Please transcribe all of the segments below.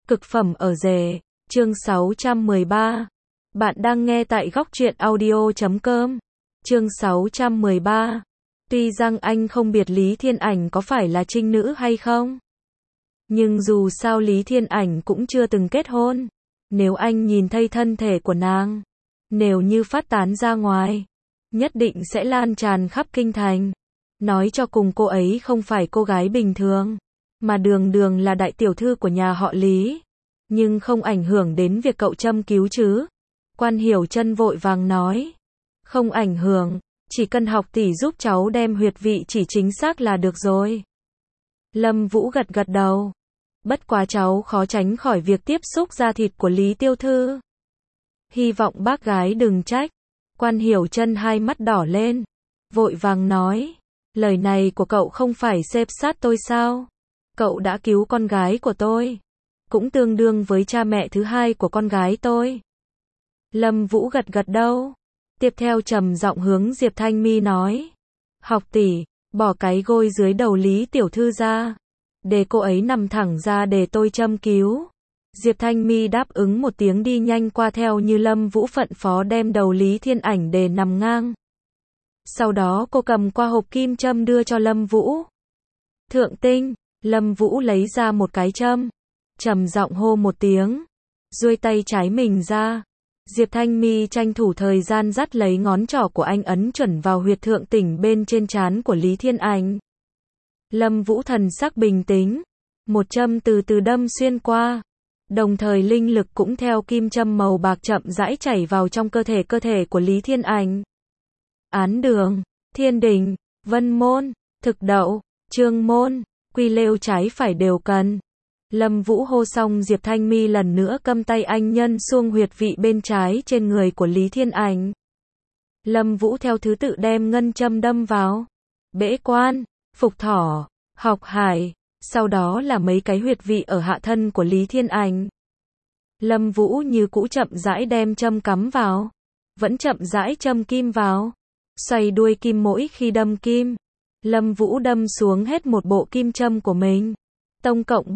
Cực phẩm ở rể, chương 613. Bạn đang nghe tại góc truyện audio.com. Chương 613. Tuy rằng anh không biết Lý Thiên Ảnh có phải là trinh nữ hay không, nhưng dù sao Lý Thiên Ảnh cũng chưa từng kết hôn. Nếu anh nhìn thấy thân thể của nàng, nếu như phát tán ra ngoài, nhất định sẽ lan tràn khắp kinh thành. Nói cho cùng cô ấy không phải cô gái bình thường, mà đường đường là đại tiểu thư của nhà họ Lý. Nhưng không ảnh hưởng đến việc cậu châm cứu chứ? Quan Hiểu Chân vội vàng nói. Không ảnh hưởng, chỉ cần học tỷ giúp cháu đem huyệt vị chỉ chính xác là được rồi. Lâm Vũ gật gật đầu. Bất quá cháu khó tránh khỏi việc tiếp xúc da thịt của Lý Tiêu Thư. Hy vọng bác gái đừng trách. Quan Hiểu Chân hai mắt đỏ lên, vội vàng nói. Lời này của cậu không phải xếp sát tôi sao? Cậu đã cứu con gái của tôi, cũng tương đương với cha mẹ thứ hai của con gái tôi. Lâm Vũ gật gật đầu. Tiếp theo trầm giọng hướng Diệp Thanh Mi nói. Học tỷ, bỏ cái gôi dưới đầu Lý tiểu thư ra, để cô ấy nằm thẳng ra để tôi châm cứu. Diệp Thanh Mi đáp ứng một tiếng đi nhanh qua theo như Lâm Vũ phân phó đem đầu Lý Thiên Ảnh để nằm ngang. Sau đó cô cầm qua hộp kim châm đưa cho Lâm Vũ. Thượng tinh, Lâm Vũ lấy ra một cái châm, trầm giọng hô một tiếng, duỗi tay trái mình ra. Diệp Thanh Mi tranh thủ thời gian dắt lấy ngón trỏ của anh ấn chuẩn vào huyệt thượng tỉnh bên trên trán của Lý Thiên Ảnh. Lâm Vũ thần sắc bình tĩnh, một châm từ từ đâm xuyên qua, đồng thời linh lực cũng theo kim châm màu bạc chậm rãi chảy vào trong cơ thể của Lý Thiên Ảnh. Án đường, thiên đình, vân môn, thực đậu, trương môn, quy lêu trái phải đều cần. Lâm Vũ hô xong, Diệp Thanh Mi lần nữa cầm tay anh nhân xuông huyệt vị bên trái trên người của Lý Thiên Ảnh. Lâm Vũ theo thứ tự đem ngân châm đâm vào bẽ quan, phục thỏ, học hải, sau đó là mấy cái huyệt vị ở hạ thân của Lý Thiên Ảnh. Lâm Vũ như cũ chậm rãi đem châm cắm vào, vẫn chậm rãi châm kim vào, xoay đuôi kim mỗi khi đâm kim. Lâm Vũ đâm xuống hết một bộ kim châm của mình, tổng cộng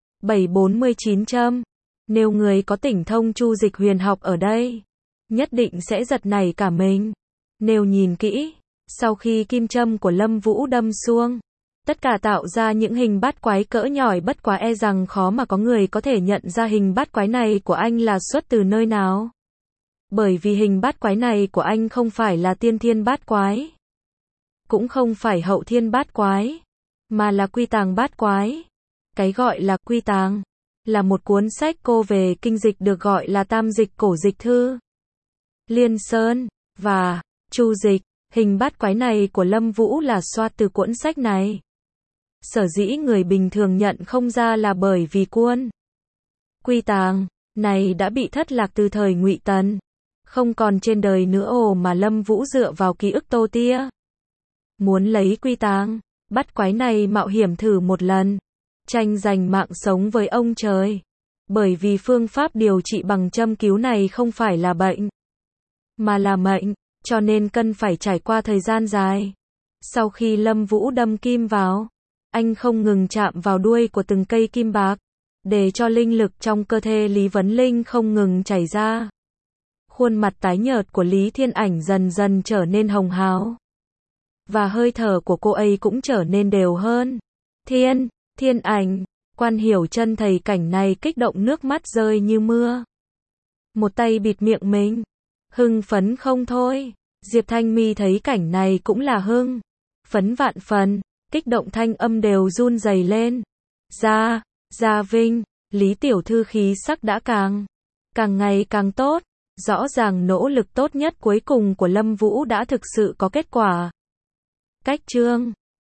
749 châm. Nếu người có tỉnh thông chu dịch huyền học ở đây, nhất định sẽ giật nảy cả mình. Nếu nhìn kỹ, sau khi kim châm của Lâm Vũ đâm xuống, tất cả tạo ra những hình bát quái cỡ nhỏi, bất quá e rằng khó mà có người có thể nhận ra hình bát quái này của anh là xuất từ nơi nào. Bởi vì hình bát quái này của anh không phải là tiên thiên bát quái, cũng không phải hậu thiên bát quái, mà là quy tàng bát quái. Cái gọi là quy tàng là một cuốn sách cô về kinh dịch được gọi là Tam Dịch Cổ Dịch Thư. Liên Sơn và Chu Dịch, hình bát quái này của Lâm Vũ là soát từ cuốn sách này. Sở dĩ người bình thường nhận không ra là bởi vì cuốn quy tàng này đã bị thất lạc từ thời Ngụy Tần, không còn trên đời nữa. Mà Lâm Vũ dựa vào ký ức Tô Tia, muốn lấy quy tàng bát quái này mạo hiểm thử một lần, tranh giành mạng sống với ông trời. Bởi vì phương pháp điều trị bằng châm cứu này không phải là bệnh, mà là mệnh, cho nên cần phải trải qua thời gian dài. Sau khi Lâm Vũ đâm kim vào, anh không ngừng chạm vào đuôi của từng cây kim bạc, để cho linh lực trong cơ thể Lý Vấn Linh không ngừng chảy ra. Khuôn mặt tái nhợt của Lý Thiên Ảnh dần dần trở nên hồng hào, và hơi thở của cô ấy cũng trở nên đều hơn. Thiên Ảnh, Quan Hiểu Chân thấy cảnh này kích động nước mắt rơi như mưa, một tay bịt miệng mình, hưng phấn không thôi. Diệp Thanh Mi thấy cảnh này cũng là hưng phấn vạn phần, kích động thanh âm đều run rẩy lên. Gia Vinh, Lý tiểu thư khí sắc đã càng ngày càng tốt, rõ ràng nỗ lực tốt nhất cuối cùng của Lâm Vũ đã thực sự có kết quả. Cách chương